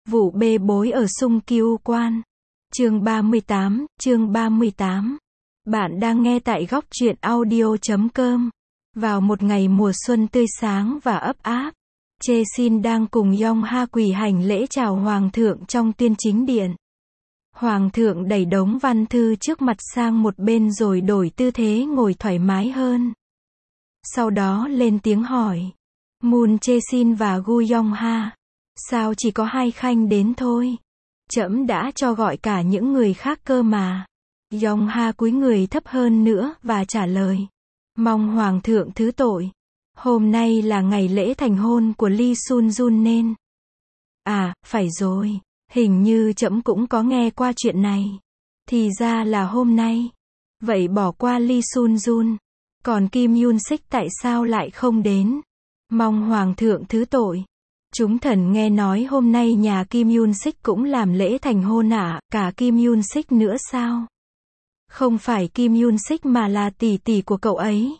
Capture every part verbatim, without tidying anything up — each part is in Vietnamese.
Vụ bê bối ở Sung Kiêu Quan. Chương ba mươi tám, chương ba mươi tám. Bạn đang nghe tại góc truyện audio chấm com. Vào một ngày mùa xuân tươi sáng và ấp áp, Chê Xin đang cùng Yong Ha quỳ hành lễ chào Hoàng thượng trong tuyên chính điện. Hoàng thượng đẩy đống văn thư trước mặt sang một bên rồi đổi tư thế ngồi thoải mái hơn. Sau đó lên tiếng hỏi. Moon Chê Xin và Gu Yong Ha. Sao chỉ có hai khanh đến thôi? Trẫm đã cho gọi cả những người khác cơ mà. Yong Ha cúi người thấp hơn nữa và trả lời. Mong Hoàng thượng thứ tội. Hôm nay là ngày lễ thành hôn của Lee Sun Jun nên. À, phải rồi. Hình như trẫm cũng có nghe qua chuyện này. Thì ra là hôm nay. Vậy bỏ qua Lee Sun Jun. Còn Kim Yoon Sik tại sao lại không đến? Mong Hoàng thượng thứ tội. Chúng thần nghe nói hôm nay nhà Kim Yoon Sik cũng làm lễ thành hôn à, cả Kim Yoon Sik nữa sao? Không phải Kim Yoon Sik mà là tỷ tỷ của cậu ấy.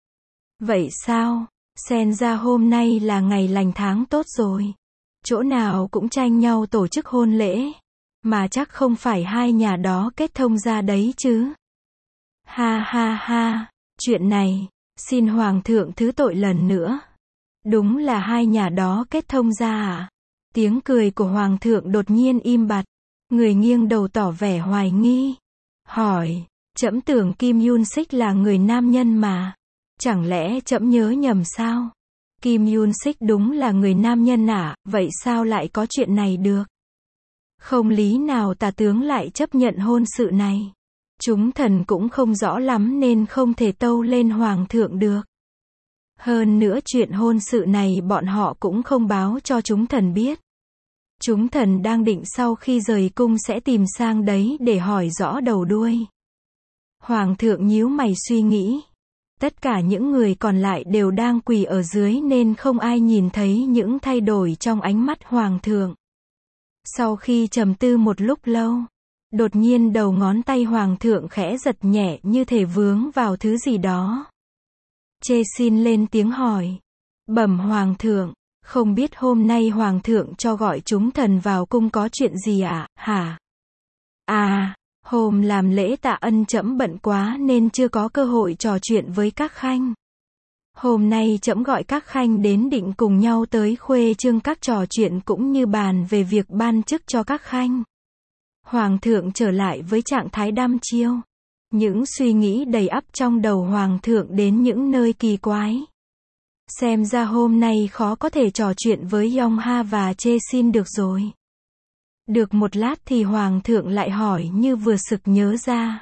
Vậy sao? Xem ra hôm nay là ngày lành tháng tốt rồi. Chỗ nào cũng tranh nhau tổ chức hôn lễ. Mà chắc không phải hai nhà đó kết thông ra đấy chứ. Ha ha ha, chuyện này, xin Hoàng thượng thứ tội lần nữa. Đúng là hai nhà đó kết thông ra à? Tiếng cười của Hoàng thượng đột nhiên im bặt. Người nghiêng đầu tỏ vẻ hoài nghi. Hỏi, trẫm tưởng Kim Yoon Sik là người nam nhân mà. Chẳng lẽ trẫm nhớ nhầm sao? Kim Yoon Sik đúng là người nam nhân à, vậy sao lại có chuyện này được? Không lý nào tả tướng lại chấp nhận hôn sự này. Chúng thần cũng không rõ lắm nên không thể tâu lên Hoàng thượng được. Hơn nữa chuyện hôn sự này bọn họ cũng không báo cho chúng thần biết. Chúng thần đang định sau khi rời cung sẽ tìm sang đấy để hỏi rõ đầu đuôi. Hoàng thượng nhíu mày suy nghĩ. Tất cả những người còn lại đều đang quỳ ở dưới nên không ai nhìn thấy những thay đổi trong ánh mắt Hoàng thượng. Sau khi trầm tư một lúc lâu, đột nhiên đầu ngón tay Hoàng thượng khẽ giật nhẹ như thể vướng vào thứ gì đó. Chê Xin lên tiếng hỏi. Bẩm Hoàng thượng, không biết hôm nay Hoàng thượng cho gọi chúng thần vào cung có chuyện gì ạ, à, hả? À, hôm làm lễ tạ ân trẫm bận quá nên chưa có cơ hội trò chuyện với các khanh. Hôm nay trẫm gọi các khanh đến định cùng nhau tới khuê trương các trò chuyện cũng như bàn về việc ban chức cho các khanh. Hoàng thượng trở lại với trạng thái đăm chiêu. Những suy nghĩ đầy ắp trong đầu Hoàng thượng đến những nơi kỳ quái. Xem ra hôm nay khó có thể trò chuyện với Yong Ha và Chê Xin được rồi. Được một lát thì Hoàng thượng lại hỏi như vừa sực nhớ ra.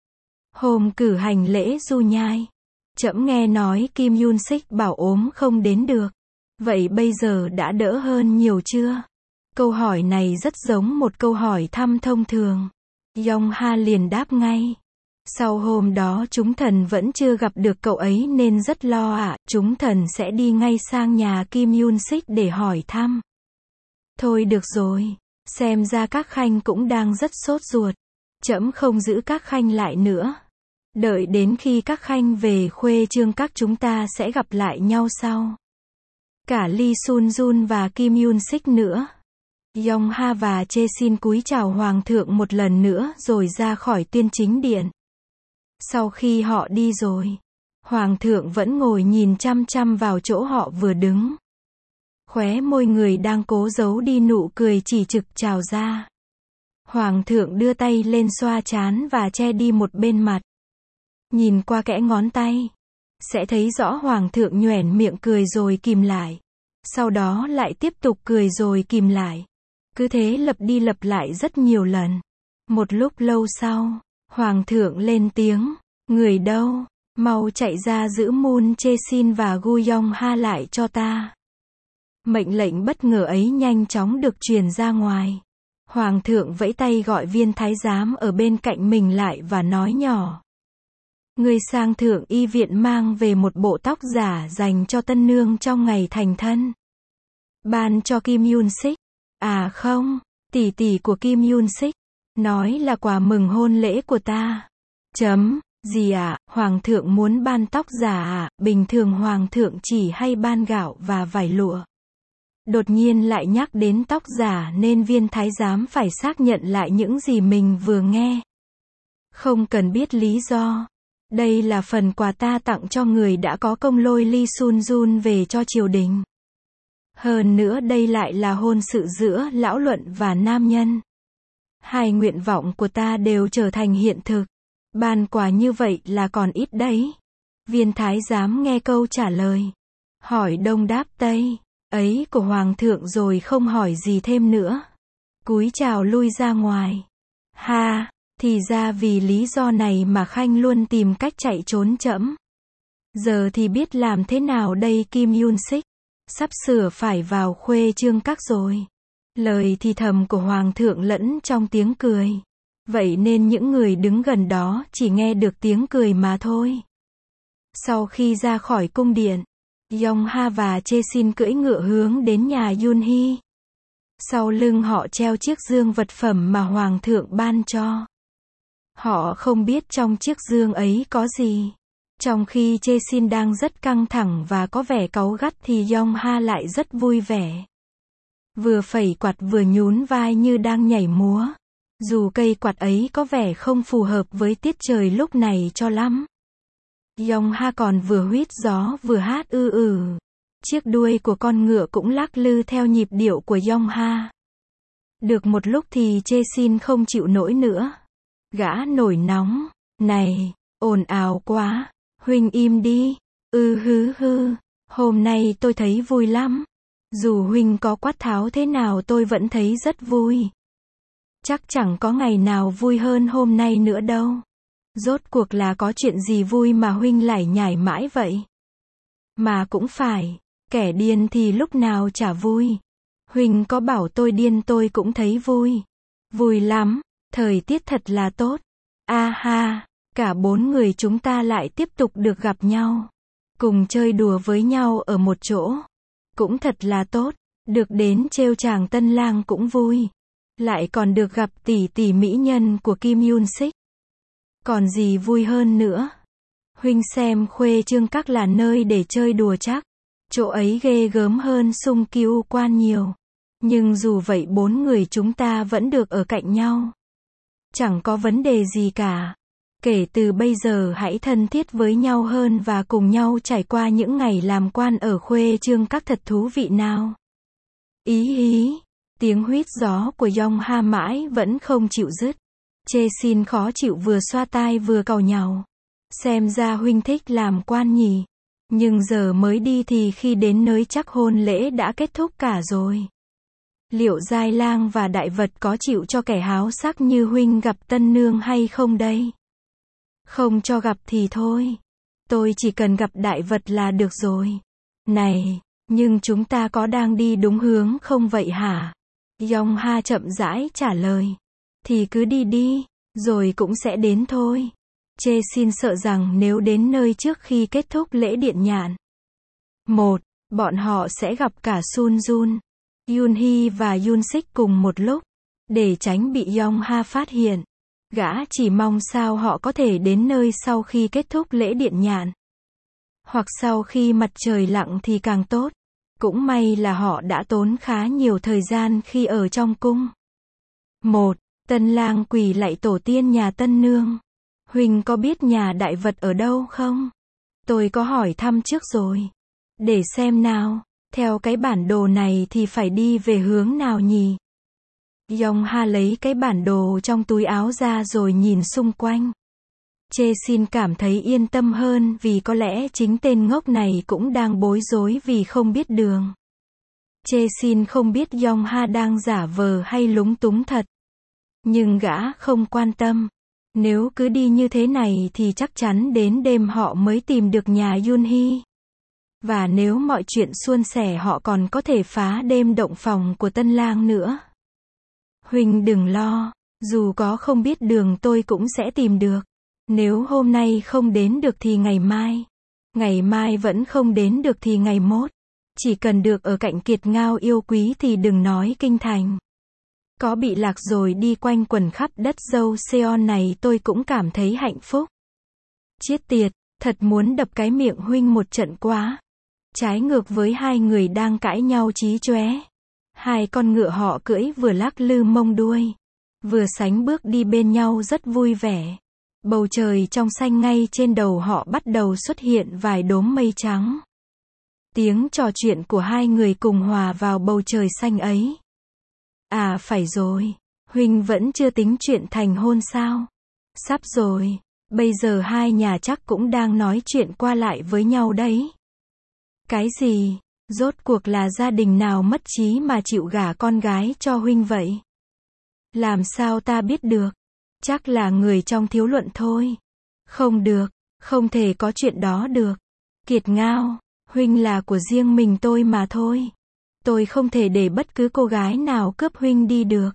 Hôm cử hành lễ du nhai, trẫm nghe nói Kim Yoon Sik bảo ốm không đến được. Vậy bây giờ đã đỡ hơn nhiều chưa? Câu hỏi này rất giống một câu hỏi thăm thông thường. Yong Ha liền đáp ngay. Sau hôm đó chúng thần vẫn chưa gặp được cậu ấy nên rất lo ạ, à, chúng thần sẽ đi ngay sang nhà Kim Yoon Sik để hỏi thăm. Thôi được rồi, xem ra các khanh cũng đang rất sốt ruột. Trẫm không giữ các khanh lại nữa. Đợi đến khi các khanh về khuê trương các chúng ta sẽ gặp lại nhau sau. Cả Lee Sun Jun và Kim Yoon Sik nữa. Yong Ha và Chê Xin cúi chào Hoàng thượng một lần nữa rồi ra khỏi tuyên chính điện. Sau khi họ đi rồi, Hoàng thượng vẫn ngồi nhìn chăm chăm vào chỗ họ vừa đứng. Khóe môi người đang cố giấu đi nụ cười chỉ trực trào ra. Hoàng thượng đưa tay lên xoa trán và che đi một bên mặt. Nhìn qua kẽ ngón tay, sẽ thấy rõ Hoàng thượng nhoẻn miệng cười rồi kìm lại. Sau đó lại tiếp tục cười rồi kìm lại. Cứ thế lặp đi lặp lại rất nhiều lần. Một lúc lâu sau, Hoàng thượng lên tiếng, người đâu, mau chạy ra giữ Moon Chê Xin và Gu Yong Ha lại cho ta. Mệnh lệnh bất ngờ ấy nhanh chóng được truyền ra ngoài. Hoàng thượng vẫy tay gọi viên thái giám ở bên cạnh mình lại và nói nhỏ. Người sang thượng y viện mang về một bộ tóc giả dành cho tân nương trong ngày thành thân. Ban cho Kim Yoon Sik. À không, tỷ tỷ của Kim Yoon Sik. Nói là quà mừng hôn lễ của ta. Chấm, gì ạ, à? Hoàng thượng muốn ban tóc giả à, bình thường Hoàng thượng chỉ hay ban gạo và vải lụa. Đột nhiên lại nhắc đến tóc giả nên viên thái giám phải xác nhận lại những gì mình vừa nghe. Không cần biết lý do. Đây là phần quà ta tặng cho người đã có công lôi Ly Sun Jun về cho triều đình. Hơn nữa đây lại là hôn sự giữa lão luận và nam nhân. Hai nguyện vọng của ta đều trở thành hiện thực. Ban quà như vậy là còn ít đấy. Viên thái giám nghe câu trả lời. Hỏi đông đáp tây. Ấy của hoàng thượng rồi không hỏi gì thêm nữa. Cúi chào lui ra ngoài. Ha, thì ra vì lý do này mà Khanh luôn tìm cách chạy trốn trẫm. Giờ thì biết làm thế nào đây Kim Yun Sik. Sắp sửa phải vào khuê trương các rồi. Lời thì thầm của hoàng thượng lẫn trong tiếng cười. Vậy nên những người đứng gần đó chỉ nghe được tiếng cười mà thôi. Sau khi ra khỏi cung điện, Yong Ha và Chê Sin cưỡi ngựa hướng đến nhà Yun Hee. Sau lưng họ treo chiếc dương vật phẩm mà hoàng thượng ban cho. Họ không biết trong chiếc dương ấy có gì. Trong khi Chê Sin đang rất căng thẳng và có vẻ cáu gắt thì Yong Ha lại rất vui vẻ. Vừa phẩy quạt vừa nhún vai như đang nhảy múa. Dù cây quạt ấy có vẻ không phù hợp với tiết trời lúc này cho lắm. Yong Ha còn vừa huýt gió vừa hát ư ử. Chiếc đuôi của con ngựa cũng lắc lư theo nhịp điệu của Yong Ha. Được một lúc thì Chê Sin không chịu nổi nữa. Gã nổi nóng. Này, ồn ào quá. Huynh im đi. Ư hứ hư. Hôm nay tôi thấy vui lắm. Dù huynh có quát tháo thế nào tôi vẫn thấy rất vui. Chắc chẳng có ngày nào vui hơn hôm nay nữa đâu. Rốt cuộc là có chuyện gì vui mà huynh lải nhải mãi vậy? Mà cũng phải, kẻ điên thì lúc nào chả vui. Huynh có bảo tôi điên tôi cũng thấy vui. Vui lắm, thời tiết thật là tốt. A ha, cả bốn người chúng ta lại tiếp tục được gặp nhau. Cùng chơi đùa với nhau ở một chỗ. Cũng thật là tốt, được đến trêu chàng tân lang cũng vui. Lại còn được gặp tỷ tỷ mỹ nhân của Kim Yun Sik. Còn gì vui hơn nữa? Huynh xem khuê trương các là nơi để chơi đùa chắc. Chỗ ấy ghê gớm hơn Sung Kiu Quan nhiều. Nhưng dù vậy bốn người chúng ta vẫn được ở cạnh nhau. Chẳng có vấn đề gì cả. Kể từ bây giờ hãy thân thiết với nhau hơn và cùng nhau trải qua những ngày làm quan ở khuê trương các thật thú vị nào. Ý ý. Tiếng huýt gió của Yong Ha mãi vẫn không chịu dứt. Chê Sin khó chịu vừa xoa tai vừa càu nhàu. Xem ra huynh thích làm quan nhỉ. Nhưng giờ mới đi thì khi đến nơi chắc hôn lễ đã kết thúc cả rồi. Liệu giai lang và đại vật có chịu cho kẻ háo sắc như huynh gặp tân nương hay không đây? Không cho gặp thì thôi. Tôi chỉ cần gặp đại vật là được rồi. Này, nhưng chúng ta có đang đi đúng hướng không vậy hả? Yong Ha chậm rãi trả lời. Thì cứ đi đi, rồi cũng sẽ đến thôi. Chê Sin sợ rằng nếu đến nơi trước khi kết thúc lễ điện nhạn. Một, bọn họ sẽ gặp cả Sun Jun, Yun Hee và Yun Sik cùng một lúc. Để tránh bị Yong Ha phát hiện. Gã chỉ mong sao họ có thể đến nơi sau khi kết thúc lễ điện nhạn. Hoặc sau khi mặt trời lặn thì càng tốt. Cũng may là họ đã tốn khá nhiều thời gian khi ở trong cung. Một, tân lang quỳ lạy tổ tiên nhà tân nương. Huynh có biết nhà đại vật ở đâu không? Tôi có hỏi thăm trước rồi. Để xem nào, theo cái bản đồ này thì phải đi về hướng nào nhỉ? Yong Ha lấy cái bản đồ trong túi áo ra rồi nhìn xung quanh. Chê Sin cảm thấy yên tâm hơn vì có lẽ chính tên ngốc này cũng đang bối rối vì không biết đường. Chê Sin không biết Yong Ha đang giả vờ hay lúng túng thật. Nhưng gã không quan tâm. Nếu cứ đi như thế này thì chắc chắn đến đêm họ mới tìm được nhà Yun Hee. Và nếu mọi chuyện suôn sẻ họ còn có thể phá đêm động phòng của tân lang nữa. Huynh đừng lo, dù có không biết đường tôi cũng sẽ tìm được. Nếu hôm nay không đến được thì ngày mai. Ngày mai vẫn không đến được thì ngày mốt. Chỉ cần được ở cạnh kiệt ngao yêu quý thì đừng nói kinh thành. Có bị lạc rồi đi quanh quần khắp đất dâu Seon này tôi cũng cảm thấy hạnh phúc. Chiết tiệt, thật muốn đập cái miệng huynh một trận quá. Trái ngược với hai người đang cãi nhau chí chóe. Hai con ngựa họ cưỡi vừa lắc lư mông đuôi, vừa sánh bước đi bên nhau rất vui vẻ. Bầu trời trong xanh ngay trên đầu họ bắt đầu xuất hiện vài đốm mây trắng. Tiếng trò chuyện của hai người cùng hòa vào bầu trời xanh ấy. À phải rồi, huynh vẫn chưa tính chuyện thành hôn sao? Sắp rồi, bây giờ hai nhà chắc cũng đang nói chuyện qua lại với nhau đấy. Cái gì? Rốt cuộc là gia đình nào mất trí mà chịu gả con gái cho huynh vậy? Làm sao ta biết được? Chắc là người trong thiếu luận thôi. Không được, không thể có chuyện đó được. Kiệt Ngao, huynh là của riêng mình tôi mà thôi. Tôi không thể để bất cứ cô gái nào cướp huynh đi được.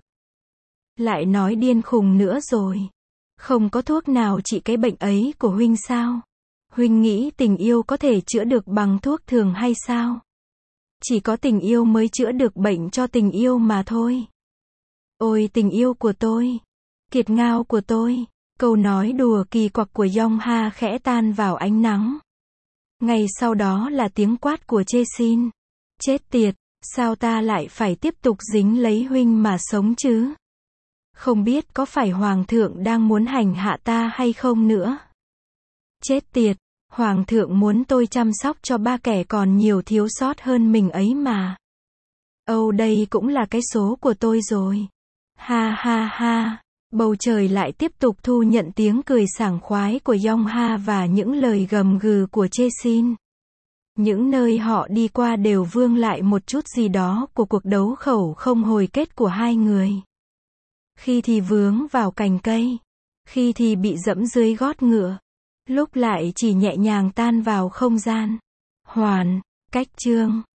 Lại nói điên khùng nữa rồi. Không có thuốc nào trị cái bệnh ấy của huynh sao? Huynh nghĩ tình yêu có thể chữa được bằng thuốc thường hay sao? Chỉ có tình yêu mới chữa được bệnh cho tình yêu mà thôi. Ôi tình yêu của tôi, Kiệt Ngao của tôi. Câu nói đùa kỳ quặc của Yong Ha khẽ tan vào ánh nắng. Ngay sau đó là tiếng quát của Chê Xin. Chết tiệt, sao ta lại phải tiếp tục dính lấy huynh mà sống chứ? Không biết có phải Hoàng thượng đang muốn hành hạ ta hay không nữa? Chết tiệt, Hoàng thượng muốn tôi chăm sóc cho ba kẻ còn nhiều thiếu sót hơn mình ấy mà. Âu đây cũng là cái số của tôi rồi. Ha ha ha, bầu trời lại tiếp tục thu nhận tiếng cười sảng khoái của Yong Ha và những lời gầm gừ của Chê Xin. Những nơi họ đi qua đều vương lại một chút gì đó của cuộc đấu khẩu không hồi kết của hai người. Khi thì vướng vào cành cây, khi thì bị dẫm dưới gót ngựa, lúc lại chỉ nhẹ nhàng tan vào không gian. Hoàn, cách chương